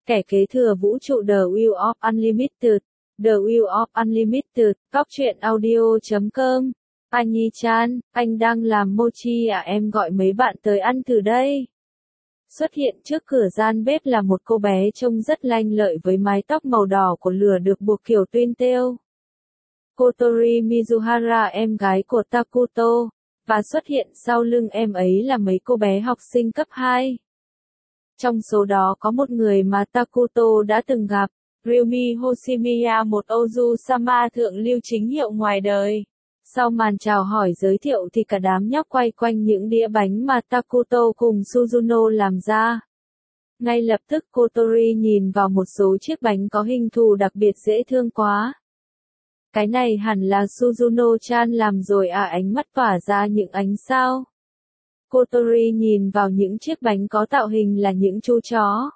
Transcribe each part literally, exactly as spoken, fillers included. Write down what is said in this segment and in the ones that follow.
Kẻ kế thừa vũ trụ The Wheel of Unlimited, The Wheel of Unlimited, Cóc truyện audio chấm com. Anh Nhi Chan, anh đang làm mochi à, em gọi mấy bạn tới ăn thử đây. Xuất hiện trước cửa gian bếp là một cô bé trông rất lanh lợi với mái tóc màu đỏ của lửa được buộc kiểu tuyên têu. Kotori Mizuhara, em gái của Takuto, và xuất hiện sau lưng em ấy là mấy cô bé học sinh cấp hai. Trong số đó có một người mà Takuto đã từng gặp, Ryumi Hoshimiya, một Ozu-sama thượng lưu chính hiệu ngoài đời. Sau màn chào hỏi giới thiệu thì cả đám nhóc quay quanh những đĩa bánh mà Takuto cùng Suzuno làm ra. Ngay lập tức Kotori nhìn vào một số chiếc bánh có hình thù đặc biệt dễ thương quá. Cái này hẳn là Suzuno-chan làm rồi à, ánh mắt tỏa ra những ánh sao. Kotori nhìn vào những chiếc bánh có tạo hình là những chú chó,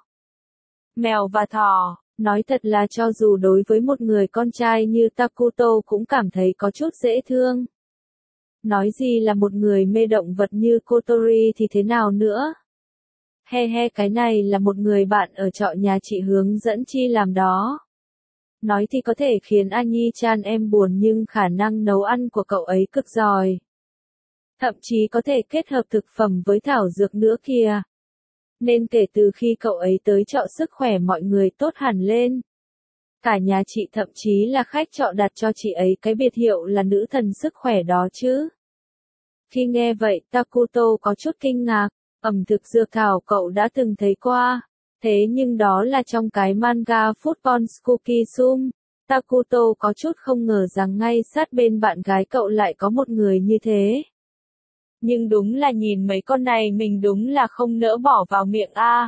mèo và thỏ. Nói thật là cho dù đối với một người con trai như Takuto cũng cảm thấy có chút dễ thương. Nói gì là một người mê động vật như Kotori thì thế nào nữa. He he, cái này là một người bạn ở trọ nhà chị hướng dẫn chi làm đó. Nói thì có thể khiến Anyi-chan em buồn nhưng khả năng nấu ăn của cậu ấy cực giỏi. Thậm chí có thể kết hợp thực phẩm với thảo dược nữa kìa. Nên kể từ khi cậu ấy tới trọ sức khỏe mọi người tốt hẳn lên. Cả nhà chị thậm chí là khách trọ đặt cho chị ấy cái biệt hiệu là nữ thần sức khỏe đó chứ. Khi nghe vậy Takuto có chút kinh ngạc, ẩm thực dược thảo cậu đã từng thấy qua. Thế nhưng đó là trong cái manga Football Skukisum. Takuto có chút không ngờ rằng ngay sát bên bạn gái cậu lại có một người như thế. Nhưng đúng là nhìn mấy con này mình đúng là không nỡ bỏ vào miệng a. À.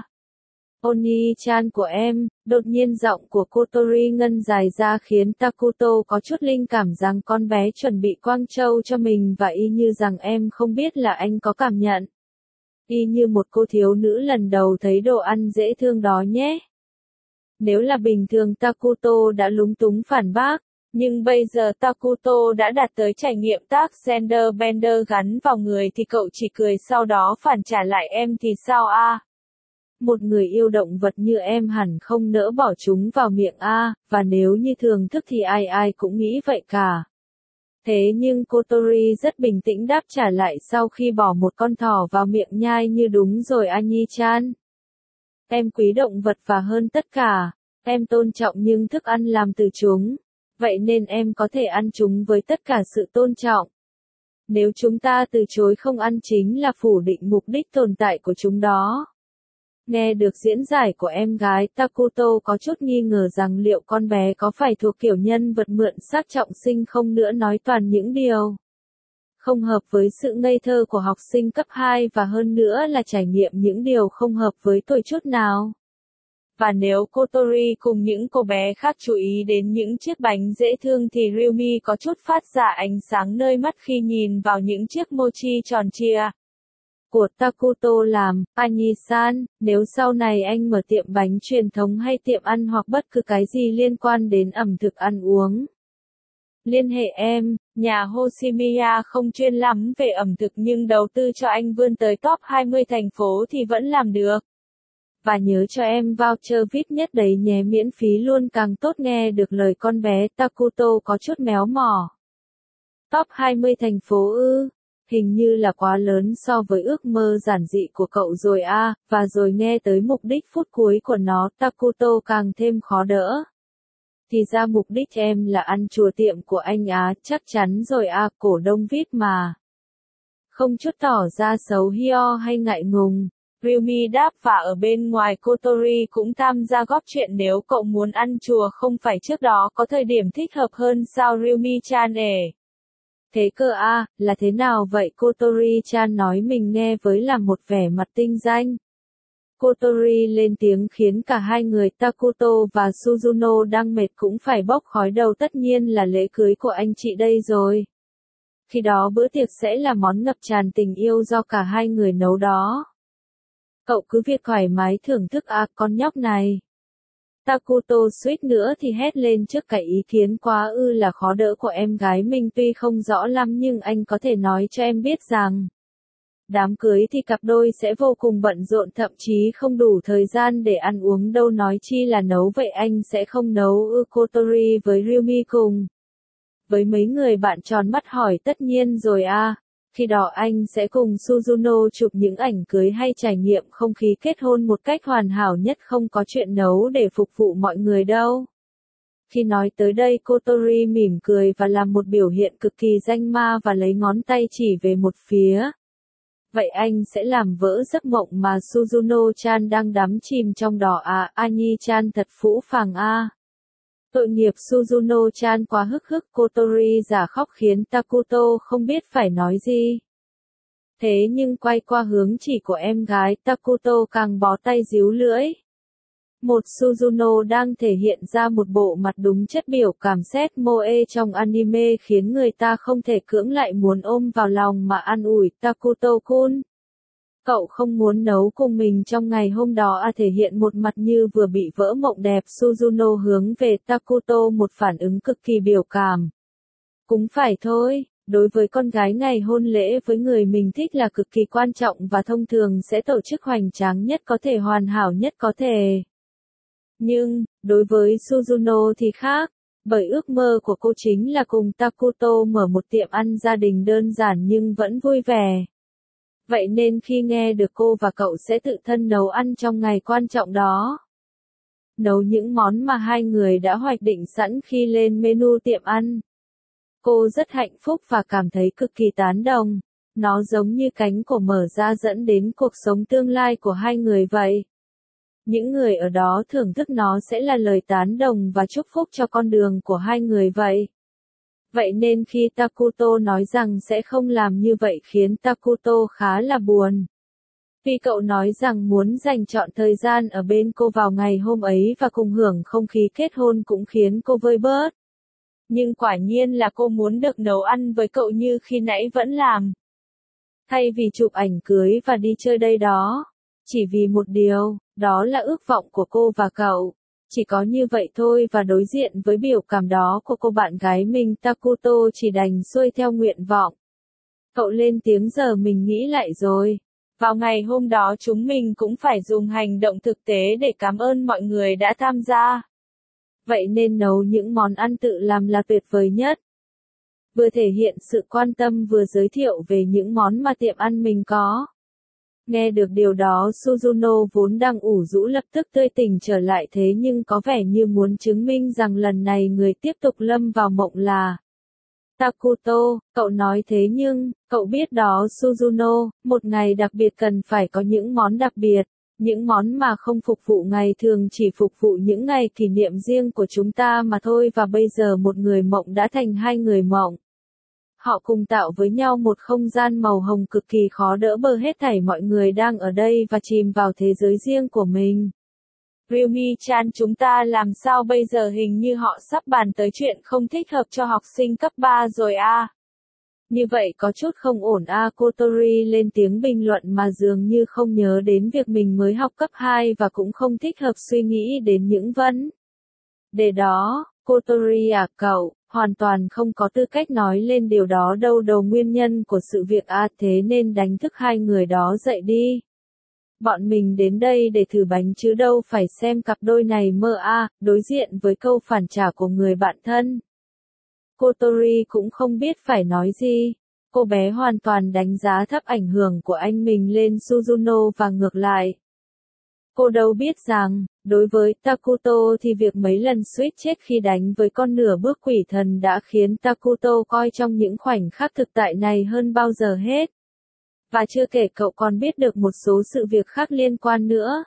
Oni-chan của em, đột nhiên giọng của Kotori ngân dài ra khiến Takuto có chút linh cảm rằng con bé chuẩn bị quang châu cho mình và y như rằng em không biết là anh có cảm nhận. Y như một cô thiếu nữ lần đầu thấy đồ ăn dễ thương đó nhé. Nếu là bình thường Takuto đã lúng túng phản bác. Nhưng bây giờ Takuto đã đạt tới trải nghiệm tác gender bender gắn vào người thì cậu chỉ cười sau đó phản trả lại em thì sao a? À? Một người yêu động vật như em hẳn không nỡ bỏ chúng vào miệng a, à, và nếu như thường thức thì ai ai cũng nghĩ vậy cả. Thế nhưng Kotori rất bình tĩnh đáp trả lại sau khi bỏ một con thỏ vào miệng nhai như đúng rồi Anyi-chan. Em quý động vật và hơn tất cả, em tôn trọng những thức ăn làm từ chúng. Vậy nên em có thể ăn chúng với tất cả sự tôn trọng. Nếu chúng ta từ chối không ăn chính là phủ định mục đích tồn tại của chúng đó. Nghe được diễn giải của em gái Takuto có chút nghi ngờ rằng liệu con bé có phải thuộc kiểu nhân vật mượn xác trọng sinh không nữa, nói toàn những điều không hợp với sự ngây thơ của học sinh cấp hai và hơn nữa là trải nghiệm những điều không hợp với tôi chút nào. Và nếu Kotori cùng những cô bé khác chú ý đến những chiếc bánh dễ thương thì Ryumi có chút phát ra ánh sáng nơi mắt khi nhìn vào những chiếc mochi tròn trịa của Takuto làm. Anyi-san, nếu sau này anh mở tiệm bánh truyền thống hay tiệm ăn hoặc bất cứ cái gì liên quan đến ẩm thực ăn uống, liên hệ em. Nhà Hoshimiya không chuyên lắm về ẩm thực nhưng đầu tư cho anh vươn tới top hai mươi thành phố thì vẫn làm được. Và nhớ cho em voucher vi ai pi nhất đấy nhé, miễn phí luôn càng tốt. Nghe được lời con bé Takuto có chút méo mỏ. Top hai mươi thành phố ư, hình như là quá lớn so với ước mơ giản dị của cậu rồi a, à, và rồi nghe tới mục đích phút cuối của nó Takuto càng thêm khó đỡ. Thì ra mục đích em là ăn chùa tiệm của anh á, chắc chắn rồi a, à, cổ đông vi ai pi mà. Không chút tỏ ra xấu hio hay ngại ngùng. Ryumi đáp và ở bên ngoài Kotori cũng tham gia góp chuyện nếu cậu muốn ăn chùa không phải trước đó có thời điểm thích hợp hơn sao Ryumi-chan ể. Thế cơ a, à, là thế nào vậy Kotori-chan nói mình nghe với làm một vẻ mặt tinh danh. Kotori lên tiếng khiến cả hai người Takuto và Suzuno đang mệt cũng phải bốc khói đầu, tất nhiên là lễ cưới của anh chị đây rồi. Khi đó bữa tiệc sẽ là món ngập tràn tình yêu do cả hai người nấu đó. Cậu cứ việc thoải mái thưởng thức à, con nhóc này. Takuto suýt nữa thì hét lên trước cái ý kiến quá ư là khó đỡ của em gái mình, tuy không rõ lắm nhưng anh có thể nói cho em biết rằng Đám cưới thì cặp đôi sẽ vô cùng bận rộn, thậm chí không đủ thời gian để ăn uống đâu nói chi là nấu. Vậy anh sẽ không nấu ư? Kotori với Ryumi cùng với mấy người bạn tròn mắt hỏi. Tất nhiên rồi a. Khi đó anh sẽ cùng Suzuno chụp những ảnh cưới hay trải nghiệm không khí kết hôn một cách hoàn hảo nhất, không có chuyện nấu để phục vụ mọi người đâu. Khi nói tới đây, Kotori mỉm cười và làm một biểu hiện cực kỳ danh ma và lấy ngón tay chỉ về một phía. Vậy anh sẽ làm vỡ giấc mộng mà Suzuno-chan đang đắm chìm trong đó à? Anyi-chan thật phũ phàng a. Tội nghiệp Suzuno-chan quá hức hức. Kotori giả khóc khiến Takuto không biết phải nói gì. Thế nhưng quay qua hướng chỉ của em gái, Takuto càng bó tay díu lưỡi. Một Suzuno đang thể hiện ra một bộ mặt đúng chất biểu cảm set moe trong anime khiến người ta không thể cưỡng lại muốn ôm vào lòng mà an ủi. Takuto-kun, cậu không muốn nấu cùng mình trong ngày hôm đó à? Thể hiện một mặt như vừa bị vỡ mộng đẹp, Suzuno hướng về Takuto một phản ứng cực kỳ biểu cảm. Cũng phải thôi, đối với con gái ngày hôn lễ với người mình thích là cực kỳ quan trọng và thông thường sẽ tổ chức hoành tráng nhất có thể, hoàn hảo nhất có thể. Nhưng, đối với Suzuno thì khác, bởi ước mơ của cô chính là cùng Takuto mở một tiệm ăn gia đình đơn giản nhưng vẫn vui vẻ. Vậy nên khi nghe được cô và cậu sẽ tự thân nấu ăn trong ngày quan trọng đó, nấu những món mà hai người đã hoạch định sẵn khi lên menu tiệm ăn, cô rất hạnh phúc và cảm thấy cực kỳ tán đồng. Nó giống như cánh cổ mở ra dẫn đến cuộc sống tương lai của hai người vậy. Những người ở đó thưởng thức nó sẽ là lời tán đồng và chúc phúc cho con đường của hai người vậy. Vậy nên khi Takuto nói rằng sẽ không làm như vậy khiến Takuto khá là buồn. Vì cậu nói rằng muốn dành trọn thời gian ở bên cô vào ngày hôm ấy và cùng hưởng không khí kết hôn cũng khiến cô vơi bớt. Nhưng quả nhiên là cô muốn được nấu ăn với cậu như khi nãy vẫn làm. Thay vì chụp ảnh cưới và đi chơi đây đó. Chỉ vì một điều, đó là ước vọng của cô và cậu. Chỉ có như vậy thôi, và đối diện với biểu cảm đó của cô bạn gái mình, Takuto chỉ đành xuôi theo nguyện vọng. Cậu lên tiếng. Giờ mình nghĩ lại rồi. Vào ngày hôm đó chúng mình cũng phải dùng hành động thực tế để cảm ơn mọi người đã tham gia. Vậy nên nấu những món ăn tự làm là tuyệt vời nhất. Vừa thể hiện sự quan tâm vừa giới thiệu về những món mà tiệm ăn mình có. Nghe được điều đó, Suzuno vốn đang ủ rũ lập tức tươi tỉnh trở lại, thế nhưng có vẻ như muốn chứng minh rằng lần này người tiếp tục lâm vào mộng là Takuto. Cậu nói thế nhưng, cậu biết đó Suzuno, một ngày đặc biệt cần phải có những món đặc biệt. Những món mà không phục vụ ngày thường, chỉ phục vụ những ngày kỷ niệm riêng của chúng ta mà thôi. Và bây giờ một người mộng đã thành hai người mộng. Họ cùng tạo với nhau một không gian màu hồng cực kỳ khó đỡ bờ. Hết thảy mọi người đang ở đây và chìm vào thế giới riêng của mình. Ryumi-chan, chúng ta làm sao bây giờ? Hình như họ sắp bàn tới chuyện không thích hợp cho học sinh cấp ba rồi a. À. Như vậy có chút không ổn a. À. Kotori lên tiếng bình luận mà dường như không nhớ đến việc mình mới học cấp hai và cũng không thích hợp suy nghĩ đến những vấn đề đó. Kotori à, cậu hoàn toàn không có tư cách nói lên điều đó đâu. Đầu nguyên nhân của sự việc a. À, thế nên đánh thức hai người đó dậy đi. Bọn mình đến đây để thử bánh chứ đâu phải xem cặp đôi này mơ a. À. Đối diện với câu phản trả của người bạn thân, Kotori cũng không biết phải nói gì. Cô bé hoàn toàn đánh giá thấp ảnh hưởng của anh mình lên Suzuno và ngược lại. Cô đâu biết rằng, đối với Takuto thì việc mấy lần suýt chết khi đánh với con nửa bước quỷ thần đã khiến Takuto coi trong những khoảnh khắc thực tại này hơn bao giờ hết. Và chưa kể cậu còn biết được một số sự việc khác liên quan nữa.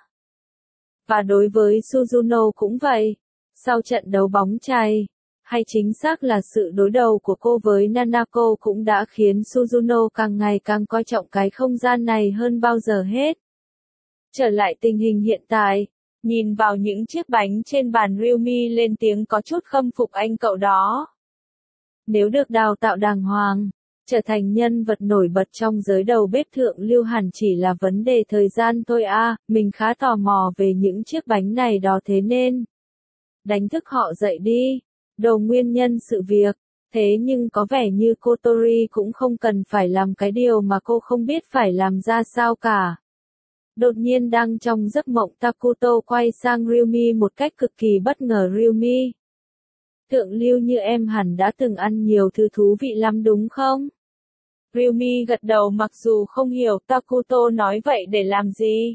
Và đối với Suzuno cũng vậy. Sau trận đấu bóng chày, hay chính xác là sự đối đầu của cô với Nanako cũng đã khiến Suzuno càng ngày càng coi trọng cái không gian này hơn bao giờ hết. Trở lại tình hình hiện tại, nhìn vào những chiếc bánh trên bàn, Ryumi lên tiếng có chút khâm phục anh cậu đó. Nếu được đào tạo đàng hoàng, trở thành nhân vật nổi bật trong giới đầu bếp thượng lưu hẳn chỉ là vấn đề thời gian thôi a. À, mình khá tò mò về những chiếc bánh này đó, thế nên đánh thức họ dậy đi. Đầu nguyên nhân sự việc Thế nhưng có vẻ như Kotori cũng không cần phải làm cái điều mà cô không biết phải làm ra sao cả. Đột nhiên đang trong giấc mộng, Takuto quay sang Ryumi một cách cực kỳ bất ngờ. Ryumi, thượng lưu như em hẳn đã từng ăn nhiều thứ thú vị lắm đúng không? Ryumi gật đầu mặc dù không hiểu Takuto nói vậy để làm gì.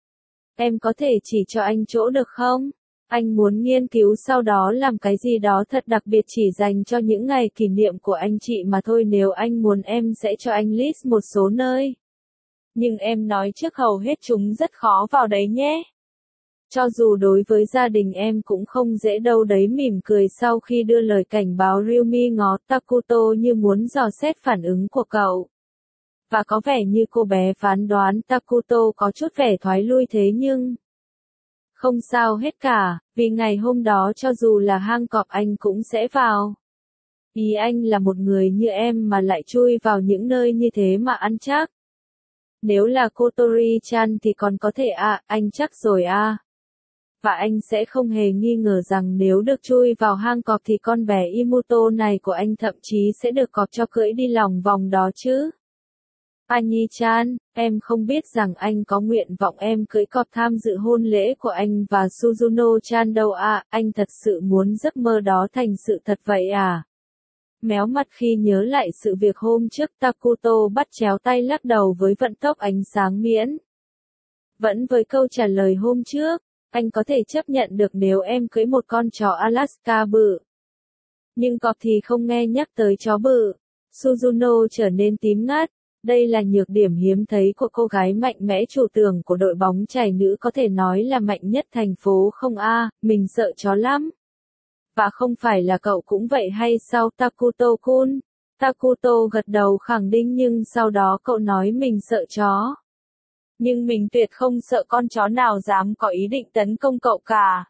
Em có thể chỉ cho anh chỗ được không? Anh muốn nghiên cứu sau đó làm cái gì đó thật đặc biệt chỉ dành cho những ngày kỷ niệm của anh chị mà thôi. Nếu anh muốn em sẽ cho anh list một số nơi. Nhưng em nói trước hầu hết chúng rất khó vào đấy nhé. Cho dù đối với gia đình em cũng không dễ đâu đấy. Mỉm cười sau khi đưa lời cảnh báo, Ryumi ngó Takuto như muốn dò xét phản ứng của cậu. Và có vẻ như cô bé phán đoán Takuto có chút vẻ thoái lui, thế nhưng không sao hết cả, vì ngày hôm đó cho dù là hang cọp anh cũng sẽ vào. Ý anh là một người như em mà lại chui vào những nơi như thế mà ăn chắc. Nếu là Kotori-chan thì còn có thể à, anh chắc rồi à. Và anh sẽ không hề nghi ngờ rằng nếu được chui vào hang cọp thì con bé Imuto này của anh thậm chí sẽ được cọp cho cưỡi đi lòng vòng đó chứ. Annie-chan, em không biết rằng anh có nguyện vọng em cưỡi cọp tham dự hôn lễ của anh và Suzuno-chan đâu à, anh thật sự muốn giấc mơ đó thành sự thật vậy à? Méo mặt khi nhớ lại sự việc hôm trước, Takuto bắt chéo tay lắc đầu với vận tốc ánh sáng miễn. Vẫn với câu trả lời hôm trước, anh có thể chấp nhận được nếu em cưỡi một con chó Alaska bự. Nhưng cọp thì không nghe nhắc tới chó bự. Suzuno trở nên tím ngắt. Đây là nhược điểm hiếm thấy của cô gái mạnh mẽ chủ tưởng của đội bóng chày nữ, có thể nói là mạnh nhất thành phố không a, à, mình sợ chó lắm. Và không phải là cậu cũng vậy hay sao Takuto-kun? Takuto gật đầu khẳng định, nhưng sau đó cậu nói mình sợ chó. Nhưng mình tuyệt không sợ con chó nào dám có ý định tấn công cậu cả.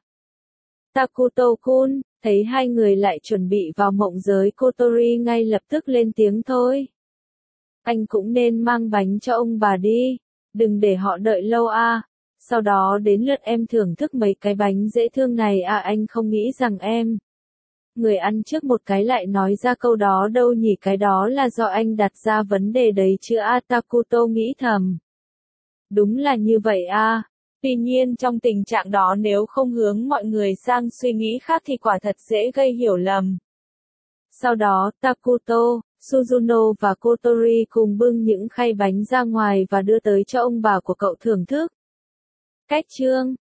Takuto-kun, thấy hai người lại chuẩn bị vào mộng giới, Kotori ngay lập tức lên tiếng thôi. Anh cũng nên mang bánh cho ông bà đi, đừng để họ đợi lâu a. À. Sau đó đến lượt em thưởng thức mấy cái bánh dễ thương này à, anh không nghĩ rằng em. Người ăn trước một cái lại nói ra câu đó đâu nhỉ, cái đó là do anh đặt ra vấn đề đấy chứ a, à, Takuto nghĩ thầm. Đúng là như vậy a. À. Tuy nhiên trong tình trạng đó nếu không hướng mọi người sang suy nghĩ khác thì quả thật dễ gây hiểu lầm. Sau đó, Takuto, Suzuno và Kotori cùng bưng những khay bánh ra ngoài và đưa tới cho ông bà của cậu thưởng thức. Cách chương